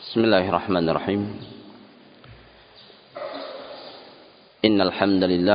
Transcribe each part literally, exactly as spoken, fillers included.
Bismillahirrahmanirrahim. Innal hamdalillah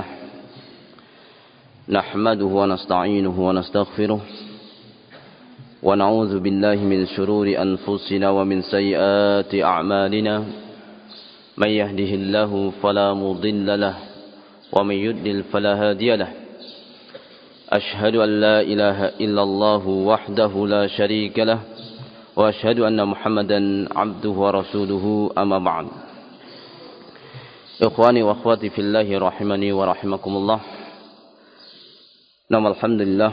nahmaduhu wa nasta'inuhu wa nastaghfiruh wa na'udzu billahi min shururi anfusina wa min sayyiati a'malina. May yahdihillahu fala mudilla lahu wa may yudlil fala hadiya lahu. Ashhadu an la ilaha illallah wahdahu la syarika lahu wa ashhadu anna Muhammadan abduhu wa rasuluhu, amma ba'd. Ikhwani wa akhwati fillahi rahimani wa rahimakumullah. Nama alhamdulillah,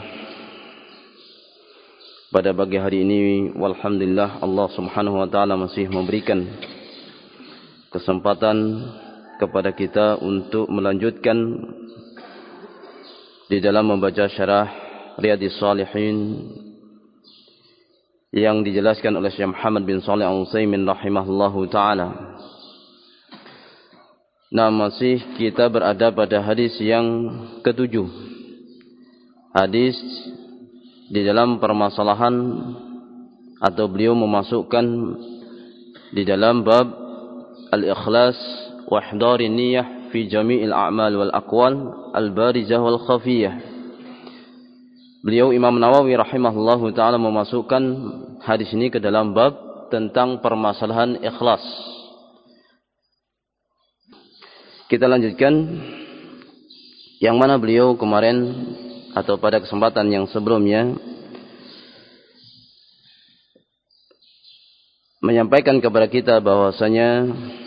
pada pagi hari ini walhamdulillah Allah subhanahu wa ta'ala masih memberikan kesempatan kepada kita untuk melanjutkan di dalam membaca syarah Riyadhis Shalihin yang dijelaskan oleh Syekh Muhammad bin Shalih Al-Utsaimin rahimahullahu ta'ala. Nah, masih kita berada pada hadis yang ketujuh. Hadis di dalam permasalahan atau beliau memasukkan di dalam bab al-ikhlas wa ihdarin niyyah fi jami'il a'mal wal aqwal al-barizah wal khafiyah. Beliau Imam Nawawi rahimahullahu ta'ala memasukkan hadis ini ke dalam bab tentang permasalahan ikhlas. Kita lanjutkan yang mana beliau kemarin atau pada kesempatan yang sebelumnya menyampaikan kepada kita bahwasanya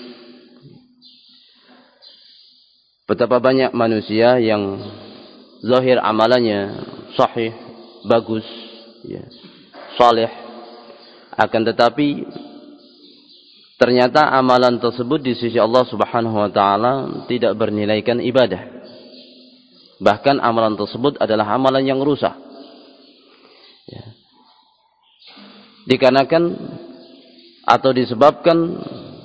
betapa banyak manusia yang zahir amalannya sahih, bagus, ya, saleh, akan tetapi ternyata amalan tersebut di sisi Allah Subhanahu wa taala tidak bernilaikan ibadah. Bahkan amalan tersebut adalah amalan yang rusak. Ya. Dikarenakan atau disebabkan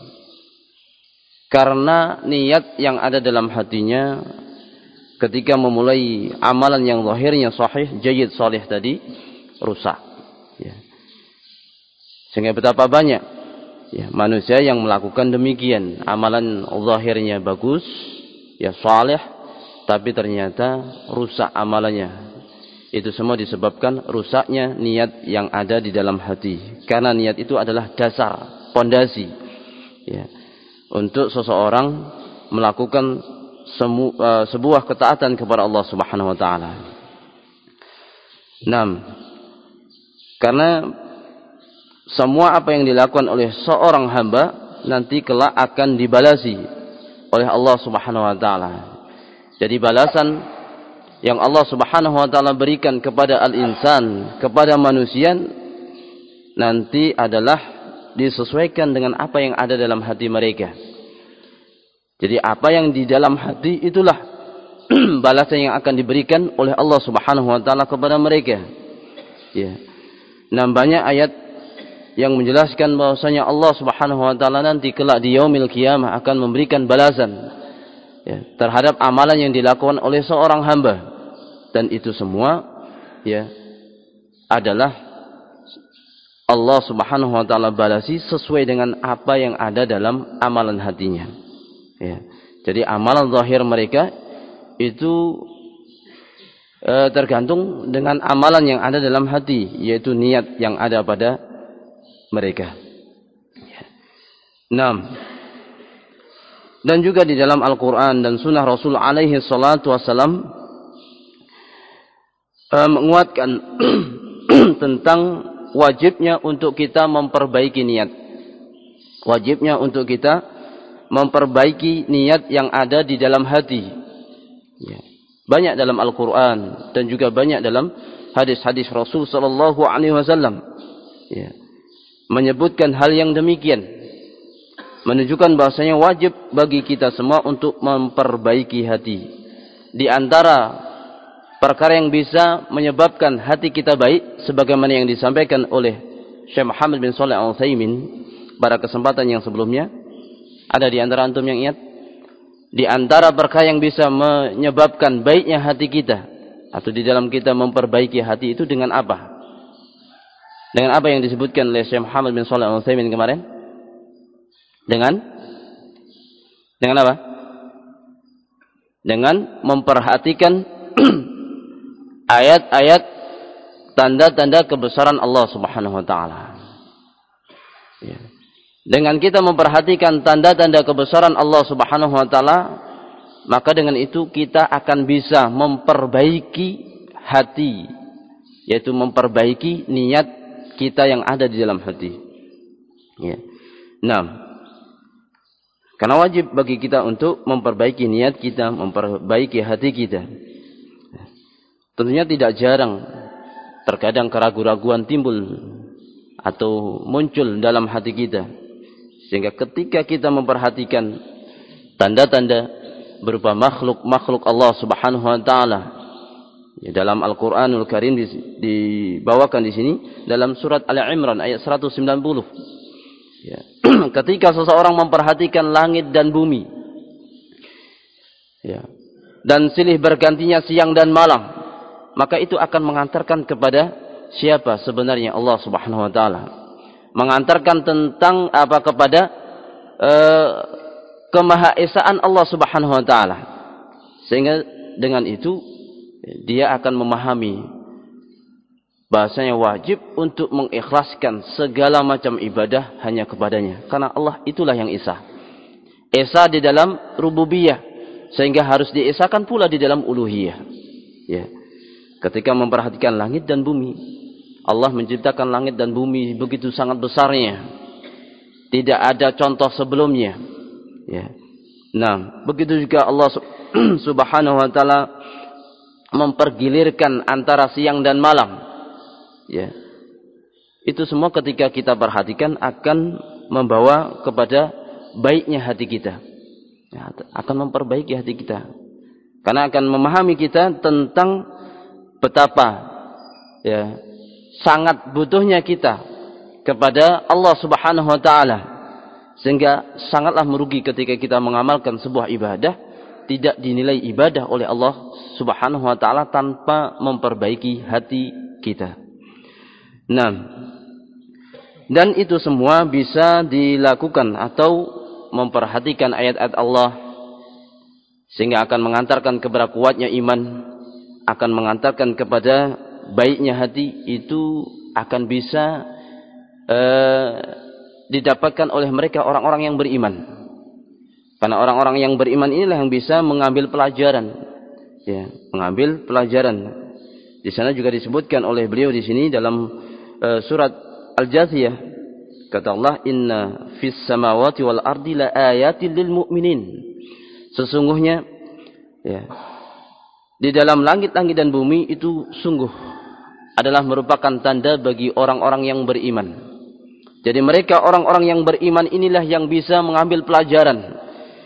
karena niat yang ada dalam hatinya ketika memulai amalan yang zahirnya sahih, jayyid, salih tadi rusak. Ya. Sehingga betapa banyak ya, manusia yang melakukan demikian, amalan zahirnya bagus, ya salih, tapi ternyata rusak amalannya. Itu semua disebabkan rusaknya niat yang ada di dalam hati. Karena niat itu adalah dasar, pondasi, ya, untuk seseorang melakukan semu, uh, sebuah ketaatan kepada Allah Subhanahu wa taala. enam. Karena semua apa yang dilakukan oleh seorang hamba nanti kelak akan dibalasi oleh Allah Subhanahu wa taala. Jadi balasan yang Allah Subhanahu wa taala berikan kepada al-insan, kepada manusia nanti adalah disesuaikan dengan apa yang ada dalam hati mereka. Jadi apa yang di dalam hati itulah balasan yang akan diberikan oleh Allah Subhanahu wa taala kepada mereka. Ya. Nah, banyak ayat yang menjelaskan bahwasanya Allah Subhanahu wa taala nanti kelak di yaumil qiyamah akan memberikan balasan ya, terhadap amalan yang dilakukan oleh seorang hamba, dan itu semua ya adalah Allah Subhanahu wa taala balasi sesuai dengan apa yang ada dalam amalan hatinya. Ya. Jadi amalan zahir mereka itu e, tergantung dengan amalan yang ada dalam hati, yaitu niat yang ada pada mereka. Ya. enam. Dan juga di dalam Al-Quran dan Sunnah Rasul alaihi salatu wassalam e, menguatkan tentang wajibnya untuk kita memperbaiki niat. Wajibnya untuk kita memperbaiki niat yang ada di dalam hati. Ya. Banyak dalam Al-Quran dan juga banyak dalam hadis-hadis Rasul sallallahu alaihi wasallam ya, menyebutkan hal yang demikian, menunjukkan bahasanya wajib bagi kita semua untuk memperbaiki hati. Di antara perkara yang bisa menyebabkan hati kita baik, sebagaimana yang disampaikan oleh Syekh Muhammad bin Shalih Al-Utsaimin pada kesempatan yang sebelumnya, ada di antara antum yang ingat? Di antara perkara yang bisa menyebabkan baiknya hati kita atau di dalam kita memperbaiki hati itu dengan apa? Dengan apa yang disebutkan oleh Syekh Muhammad bin Shalih Al-Utsaimin kemarin? Dengan dengan apa? Dengan memperhatikan ayat-ayat tanda-tanda kebesaran Allah Subhanahu wa taala. Ya. Dengan kita memperhatikan tanda-tanda kebesaran Allah Subhanahu wa taala, maka dengan itu kita akan bisa memperbaiki hati, yaitu memperbaiki niat kita yang ada di dalam hati. Ya. Nah, karena wajib bagi kita untuk memperbaiki niat kita, memperbaiki hati kita. Tentunya tidak jarang terkadang keraguan-raguan timbul atau muncul dalam hati kita. Sehingga ketika kita memperhatikan tanda-tanda berupa makhluk-makhluk Allah Subhanahu wa taala, ya, dalam Al-Qur'anul Karim dibawakan di sini dalam surat Al-Imran ayat seratus sembilan puluh. Ya. Ketika seseorang memperhatikan langit dan bumi, ya, dan silih bergantinya siang dan malam, maka itu akan mengantarkan kepada siapa sebenarnya Allah Subhanahu wa taala. Mengantarkan tentang apa kepada uh, kemahaesaan Allah Subhanahu wa taala. Sehingga dengan itu dia akan memahami bahasanya wajib untuk mengikhlaskan segala macam ibadah hanya kepadanya. Karena Allah itulah yang Esa. Esa di dalam rububiyah. Sehingga harus diesakan pula di dalam uluhiyah. Ya. Ketika memperhatikan langit dan bumi. Allah menciptakan langit dan bumi begitu sangat besarnya. Tidak ada contoh sebelumnya. Ya. Nah, begitu juga Allah Subhanahu wa taala mempergilirkan antara siang dan malam. Ya. Itu semua ketika kita perhatikan akan membawa kepada baiknya hati kita. Ya, akan memperbaiki hati kita. Karena akan memahami kita tentang betapa ya, sangat butuhnya kita kepada Allah Subhanahu wa taala. Sehingga sangatlah merugi ketika kita mengamalkan sebuah ibadah tidak dinilai ibadah oleh Allah Subhanahu wa taala tanpa memperbaiki hati kita. Nah, dan itu semua bisa dilakukan atau memperhatikan ayat-ayat Allah sehingga akan mengantarkan kepada kuatnya iman, akan mengantarkan kepada baiknya hati, itu akan bisa eh, didapatkan oleh mereka orang-orang yang beriman. Karena orang-orang yang beriman inilah yang bisa mengambil pelajaran, ya, mengambil pelajaran. Di sana juga disebutkan oleh beliau di sini dalam surat Al-Jathiyah, kata Allah, inna fis samawati wal ardi la ayatin lil mu'minin. Sesungguhnya ya, di dalam langit-langit dan bumi itu sungguh adalah merupakan tanda bagi orang-orang yang beriman. Jadi mereka orang-orang yang beriman inilah yang bisa mengambil pelajaran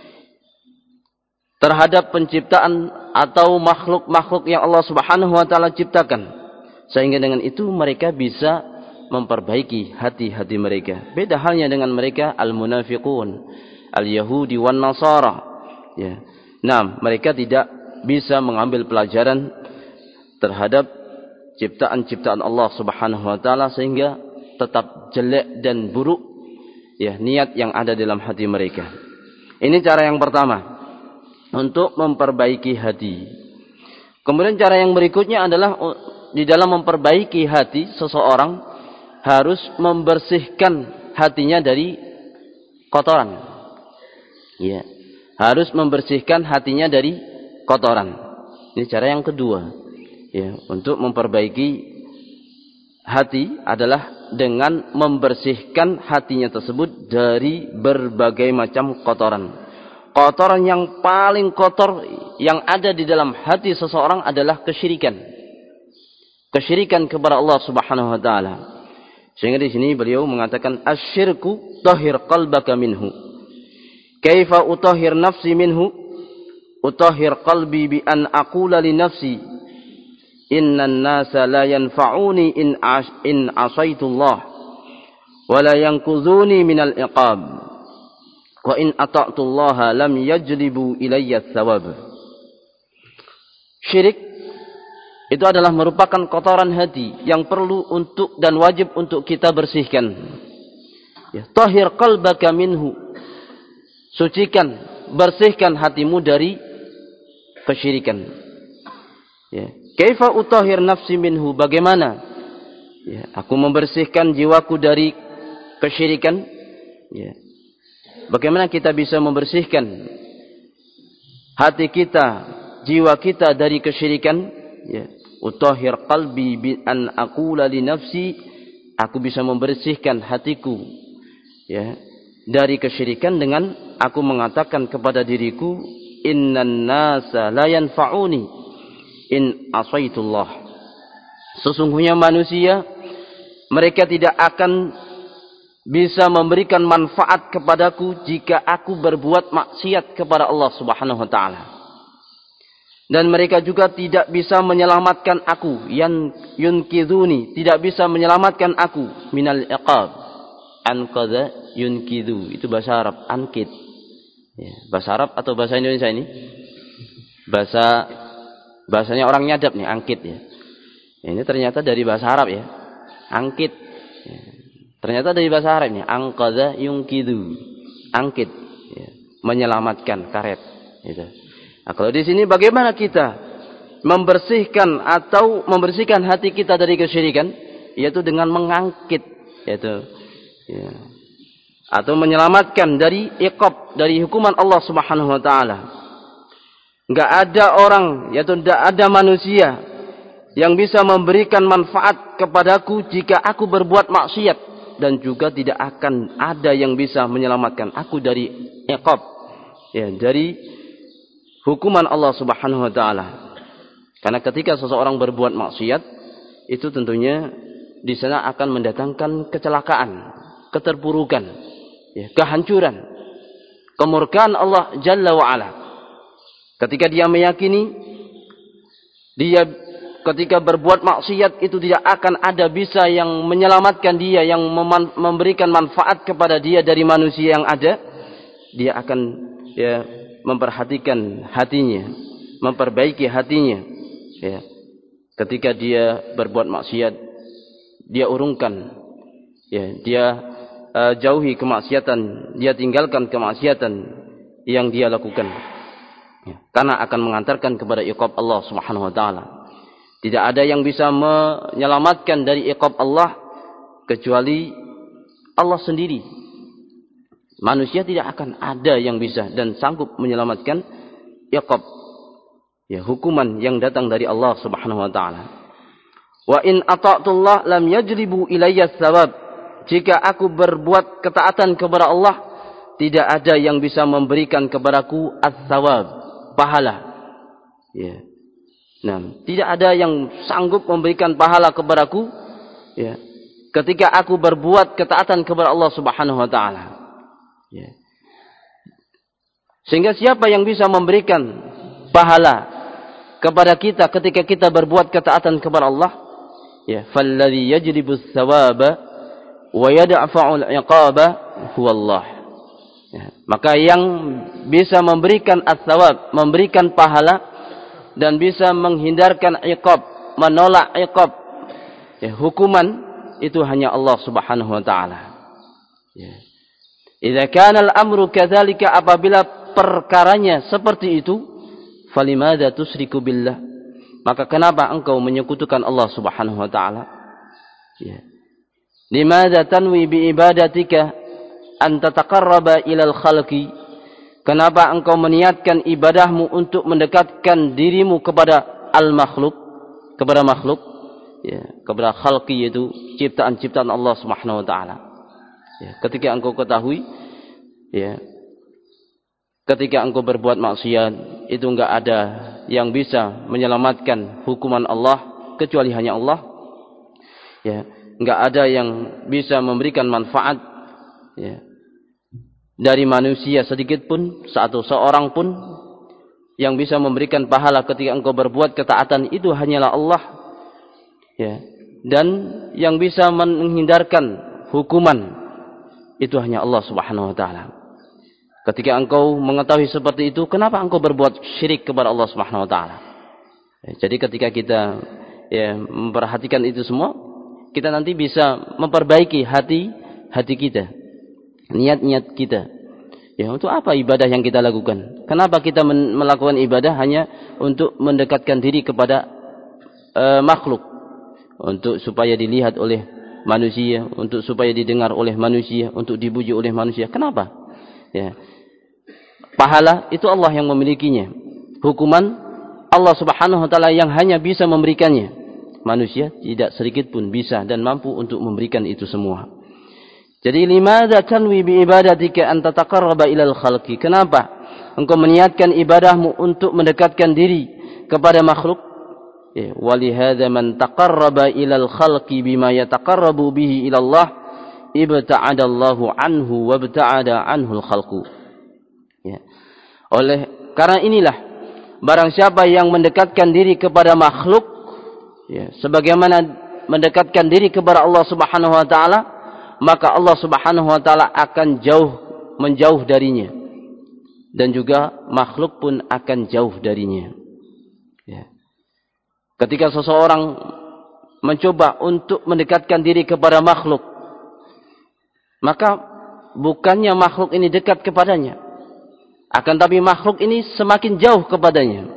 terhadap penciptaan atau makhluk-makhluk yang Allah Subhanahu wa taala ciptakan. Sehingga dengan itu mereka bisa memperbaiki hati-hati mereka. Beda halnya dengan mereka al-munafiqun, al-yahudi wan nasara. Ya. Nah, mereka tidak bisa mengambil pelajaran terhadap ciptaan-ciptaan Allah Subhanahu wa taala sehingga tetap jelek dan buruk ya niat yang ada dalam hati mereka. Ini cara yang pertama untuk memperbaiki hati. Kemudian cara yang berikutnya adalah di dalam memperbaiki hati seseorang harus membersihkan hatinya dari kotoran. Ya, harus membersihkan hatinya dari kotoran. Ini cara yang kedua. Ya, untuk memperbaiki hati adalah dengan membersihkan hatinya tersebut dari berbagai macam kotoran. Kotoran yang paling kotor yang ada di dalam hati seseorang adalah kesyirikan. Kesyirikan kepada Allah Subhanahu wa taala. Sehingga di sini beliau mengatakan asyirku tahhir qalbaka minhu. Kaifa utahhir nafsi minhu? Utahhir qalbi bi an aqula li nafsi innan nasa la yanfa'uni in as in asaitullah wa la yanqudhuni minal iqab wa in ata'tullaha lam yajlibu ilayya thawab. Syirik itu adalah merupakan kotoran hati yang perlu untuk dan wajib untuk kita bersihkan. Ya, tahhir qalbaka minhu. sucikan, bersihkan hatimu dari kesyirikan. Ya. Kaifa utahhir nafsi minhu? Bagaimana? Ya, aku membersihkan jiwaku dari kesyirikan. Ya. Bagaimana kita bisa membersihkan hati kita, jiwa kita dari kesyirikan? Ya. Utahhir qalbi bi an aqula li nafsi, aku bisa membersihkan hatiku, ya, dari kesyirikan dengan aku mengatakan kepada diriku, innan nasa la yanfa'uni in asaitullah. Sesungguhnya manusia, mereka tidak akan bisa memberikan manfaat kepadaku jika aku berbuat maksiat kepada Allah Subhanahu wa taala. Dan mereka juga tidak bisa menyelamatkan aku, yan yunkiduni, tidak bisa menyelamatkan aku minal iqab. Anqadha yunkidu, itu bahasa Arab, ankid. Ya, bahasa Arab atau bahasa Indonesia ini? Bahasa bahasanya orang nyadap nih, angkit ya. Ini ternyata dari bahasa Arab ya. Angkit. Ya. Ternyata dari bahasa Arab ini, anqadha yunkidu. Angkit, ya, menyelamatkan, karet gitu. Nah, kalau di sini bagaimana kita membersihkan atau membersihkan hati kita dari kesyirikan, yaitu dengan mengangkit, yaitu ya, atau menyelamatkan dari iqab, dari hukuman Allah Subhanahu wa taala. Enggak ada orang, yaitu tidak ada manusia yang bisa memberikan manfaat kepadaku jika aku berbuat maksiat, dan juga tidak akan ada yang bisa menyelamatkan aku dari iqab, ya, dari hukuman Allah Subhanahu wa taala. Karena ketika seseorang berbuat maksiat, itu tentunya di sana akan mendatangkan kecelakaan, keterpurukan, ya, kehancuran, kemurkaan Allah Jalla wa Ala. Ketika dia meyakini dia ketika berbuat maksiat itu tidak akan ada bisa yang menyelamatkan dia, yang memberikan manfaat kepada dia dari manusia yang ada, dia akan, ya, memperhatikan hatinya, memperbaiki hatinya, ya. Ketika dia berbuat maksiat, dia urungkan, ya, dia uh, jauhi kemaksiatan, dia tinggalkan kemaksiatan yang dia lakukan, ya, karena akan mengantarkan kepada iqab Allah Subhanahu wa taala. Tidak ada yang bisa menyelamatkan dari iqab Allah kecuali Allah sendiri. Manusia tidak akan ada yang bisa dan sanggup menyelamatkan iqab, ya, hukuman yang datang dari Allah Subhanahu wa taala. Wa in ata'tullah lam yajlibu ilayya tsawab. Jika aku berbuat ketaatan kepada Allah, tidak ada yang bisa memberikan kepadaku as-tsawab, pahala. Ya. Nah, tidak ada yang sanggup memberikan pahala kepadaku, ya, ketika aku berbuat ketaatan kepada Allah Subhanahu wa taala. Ya. Sehingga siapa yang bisa memberikan pahala kepada kita ketika kita berbuat ketaatan kepada Allah? Ya, falladzi yajlibus tsawaba wa yadfa'ul 'iqaba huwa Allah. Ya, maka yang bisa memberikan as-tsawab, memberikan pahala dan bisa menghindarkan iqab, menolak iqab, ya, hukuman, itu hanya Allah Subhanahu wa taala. Ya. Idza kana al-amru kadzalika, apabila perkaranya seperti itu, falimada tusyriku billah, maka kenapa engkau menyekutukan Allah Subhanahu wa taala? Ya. Limadza tanwi bi ibadatika an tataqarraba ilal khalqi? Kenapa engkau meniatkan ibadahmu untuk mendekatkan dirimu kepada al-makhluk, kepada makhluk, ya, kepada khalqi, yaitu ciptaan-ciptaan Allah Subhanahu wa taala. Ya, ketika engkau ketahui, ya, ketika engkau berbuat maksiat, itu enggak ada yang bisa menyelamatkan hukuman Allah kecuali hanya Allah. Ya, enggak ada yang bisa memberikan manfaat, ya, dari manusia sedikit pun, satu seorang pun yang bisa memberikan pahala ketika engkau berbuat ketaatan, itu hanyalah Allah, ya. Dan yang bisa menghindarkan hukuman itu hanya Allah Subhanahu wa taala. Ketika engkau mengetahui seperti itu, kenapa engkau berbuat syirik kepada Allah Subhanahu wa taala? Ya, jadi ketika kita, ya, memperhatikan itu semua, kita nanti bisa memperbaiki hati hati kita, niat-niat kita, Ya, untuk apa ibadah yang kita lakukan? Kenapa kita melakukan ibadah hanya untuk mendekatkan diri kepada uh, makhluk, untuk supaya dilihat oleh manusia, untuk supaya didengar oleh manusia, untuk dipuji oleh manusia? Kenapa? Ya. Pahala itu Allah yang memilikinya. Hukuman Allah Subhanahu wa taala yang hanya bisa memberikannya. Manusia tidak sedikit pun bisa dan mampu untuk memberikan itu semua. Jadi limadza tanwi bi ibadatika an tataqarraba ilal khalqi? Kenapa engkau meniatkan ibadahmu untuk mendekatkan diri kepada makhluk? Ya, walihadza man taqarraba ilal khalqi bima yataqarrabu bihi ila Allah ibta'ada Allahu anhu wa ibta'ada anhu al-khalqu. Ya. Oleh karena inilah barang siapa yang mendekatkan diri kepada makhluk, ya, sebagaimana mendekatkan diri kepada Allah Subhanahu wa taala, maka Allah Subhanahu wa taala akan jauh menjauh darinya, dan juga makhluk pun akan jauh darinya. Ya. Ketika seseorang mencoba untuk mendekatkan diri kepada makhluk, maka bukannya makhluk ini dekat kepadanya, akan tapi makhluk ini semakin jauh kepadanya.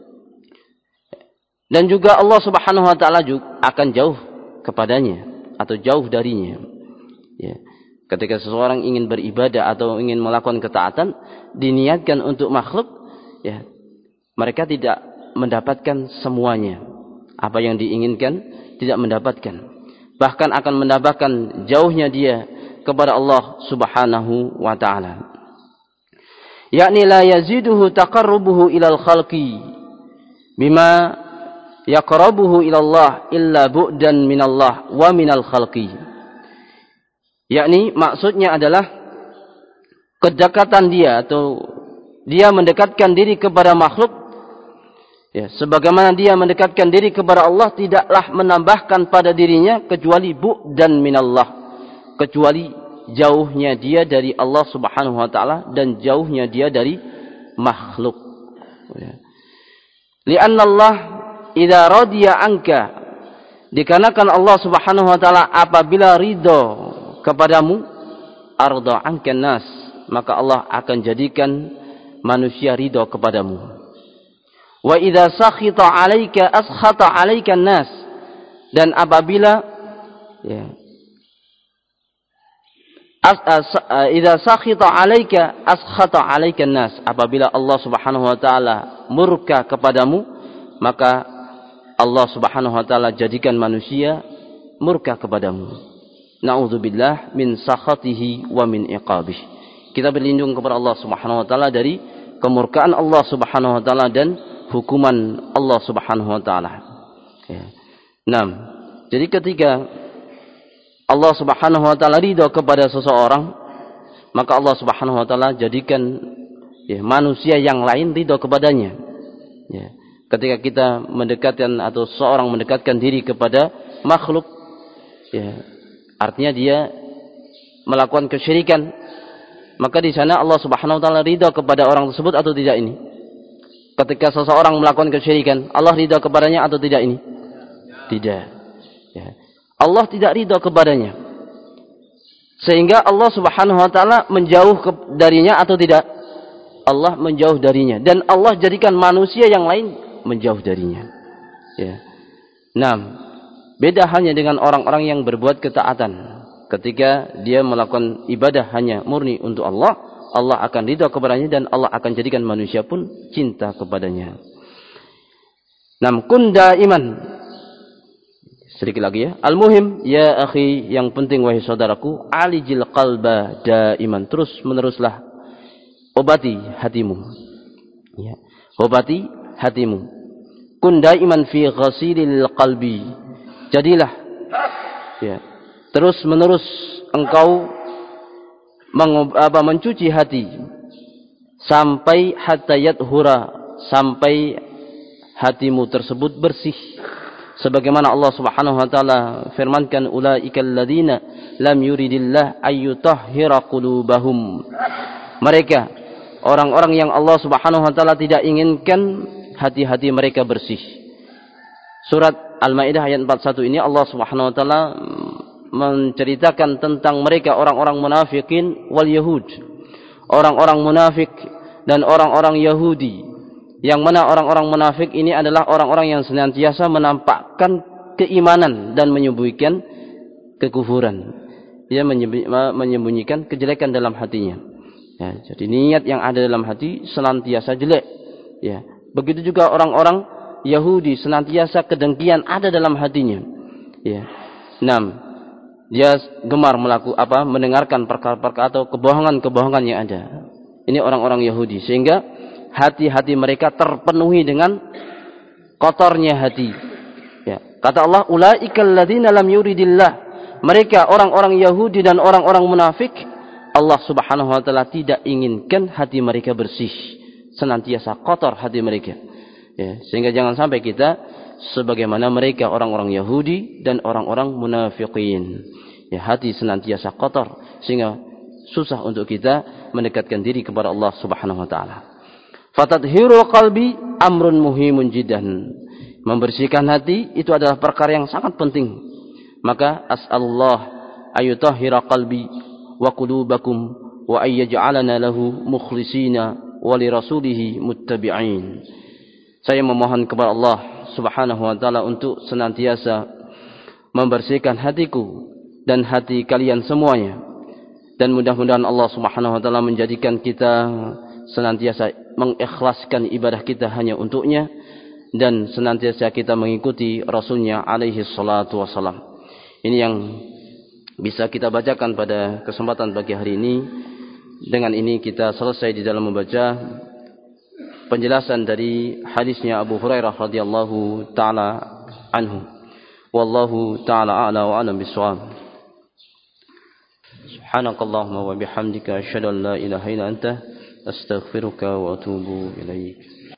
Dan juga Allah Subhanahu wa taala juga akan jauh kepadanya atau jauh darinya. Ya. Ketika seseorang ingin beribadah atau ingin melakukan ketaatan, diniatkan untuk makhluk, ya, mereka tidak mendapatkan semuanya. Apa yang diinginkan tidak mendapatkan. Bahkan akan mendapatkan jauhnya dia kepada Allah Subhanahu wa taala. Yakni la yaziduhu taqarrubuhu ilal khalqi bima yaqrabuhu ila Allah illa bu'dan minallah wa minal khalqi. Yakni maksudnya adalah kedekatan dia atau dia mendekatkan diri kepada makhluk, ya, sebagaimana dia mendekatkan diri kepada Allah tidaklah menambahkan pada dirinya kecuali bu'dan minallah, kecuali jauhnya dia dari Allah Subhanahu wa taala dan jauhnya dia dari makhluk. Ya. Li'anna Allah idza radiya anka, dikarenakan Allah Subhanahu wa taala apabila ridho kepadamu, arda ankan nas, maka Allah akan jadikan manusia ridho kepadamu. Wa idza sakhita 'alaika askhata 'alaikan nas, dan apabila, ya, as, as, uh, idza sakhita 'alaika askhata 'alaikan nas, apabila Allah Subhanahu wa taala murka kepadamu, maka Allah Subhanahu wa taala jadikan manusia murka kepadamu. Na'udzubillah min sakhatihi wa min iqabih. Kita berlindung kepada Allah Subhanahu wa taala dari kemurkaan Allah Subhanahu wa taala dan hukuman Allah Subhanahu wa taala. Ya. enam. Jadi ketika Allah Subhanahu wa taala ridha kepada seseorang, maka Allah Subhanahu wa taala jadikan, ya, manusia yang lain ridha kepadanya. Ya. Ketika kita mendekatkan atau seorang mendekatkan diri kepada makhluk, ya, artinya dia melakukan kesyirikan, maka di sana Allah Subhanahu wa taala ridha kepada orang tersebut atau tidak ini? Ketika seseorang melakukan kesyirikan, Allah ridha kepadanya atau tidak ini? Tidak. Ya. Allah tidak ridha kepadanya. Sehingga Allah Subhanahu wa taala menjauh darinya atau tidak? Allah menjauh darinya, dan Allah jadikan manusia yang lain menjauh darinya. Ya. enam. Beda hanya dengan orang-orang yang berbuat ketaatan. Ketika dia melakukan ibadah hanya murni untuk Allah, Allah akan ridha kepadanya dan Allah akan jadikan manusia pun cinta kepadanya. Nam kun daiman. Sedikit lagi, ya. Al-muhim, ya akhi, yang penting wahai saudaraku, alijil qalba daiman. Terus meneruslah obati hatimu. Ya. Obati hatimu. Kun daiman fi ghasilil qalbi. Jadilah, ya, terus menerus engkau mengub, apa, mencuci hati sampai hatta yathura, sampai hatimu tersebut bersih. Sebagaimana Allah Subhanahu wa taala firmankan, ulaikal ladzina lam yuridillah ayyutahhira qulubahum. Mereka orang-orang yang Allah Subhanahu wa taala tidak inginkan hati-hati mereka bersih. Surat Al-Maidah ayat empat puluh satu ini Allah Subhanahu wa taala menceritakan tentang mereka orang-orang munafikin wal yahud. orang-orang munafik dan orang-orang Yahudi. Yang mana orang-orang munafik ini adalah orang-orang yang senantiasa menampakkan keimanan dan menyembunyikan kekufuran. Dia menyembunyikan kejelekan dalam hatinya. Ya, jadi niat yang ada dalam hati senantiasa jelek. Ya, begitu juga orang-orang Yahudi senantiasa kedengkian ada dalam hatinya. Ya. Enam, dia gemar melakukan apa? Mendengarkan perkara-perkara atau kebohongan-kebohongan yang ada. Ini orang-orang Yahudi, sehingga hati-hati mereka terpenuhi dengan kotornya hati. Ya. Kata Allah, ulaikal ladzina lam yuridillah. Mereka orang-orang Yahudi dan orang-orang munafik, Allah Subhanahu wa taala tidak inginkan hati mereka bersih, senantiasa kotor hati mereka. Ya, sehingga jangan sampai kita sebagaimana mereka orang-orang Yahudi dan orang-orang munafikin. Ya, hati senantiasa kotor sehingga susah untuk kita mendekatkan diri kepada Allah Subhanahu wa taala. Fatadhirul qalbi amrun muhimun jiddan. Membersihkan hati itu adalah perkara yang sangat penting. Maka as'alullah ayutahhira qalbi wa qulubakum wa ayyaj'alana lahu mukhlisina wa li rasulih muttabi'in. Saya memohon kepada Allah Subhanahu wa taala untuk senantiasa membersihkan hatiku dan hati kalian semuanya. Dan mudah-mudahan Allah Subhanahu wa taala menjadikan kita senantiasa mengikhlaskan ibadah kita hanya untuknya dan senantiasa kita mengikuti Rasulnya alaihi salatu wassalam. Ini yang bisa kita bacakan pada kesempatan pagi hari ini. Dengan ini kita selesai di dalam membaca penjelasan dari hadisnya Abu Hurairah radhiyallahu taala anhu. Wallahu taala a'la wa a'lam bissawab. Subhanakallahumma wa bihamdika asyhadu an la ilaha illa anta astaghfiruka wa atubu ilaik.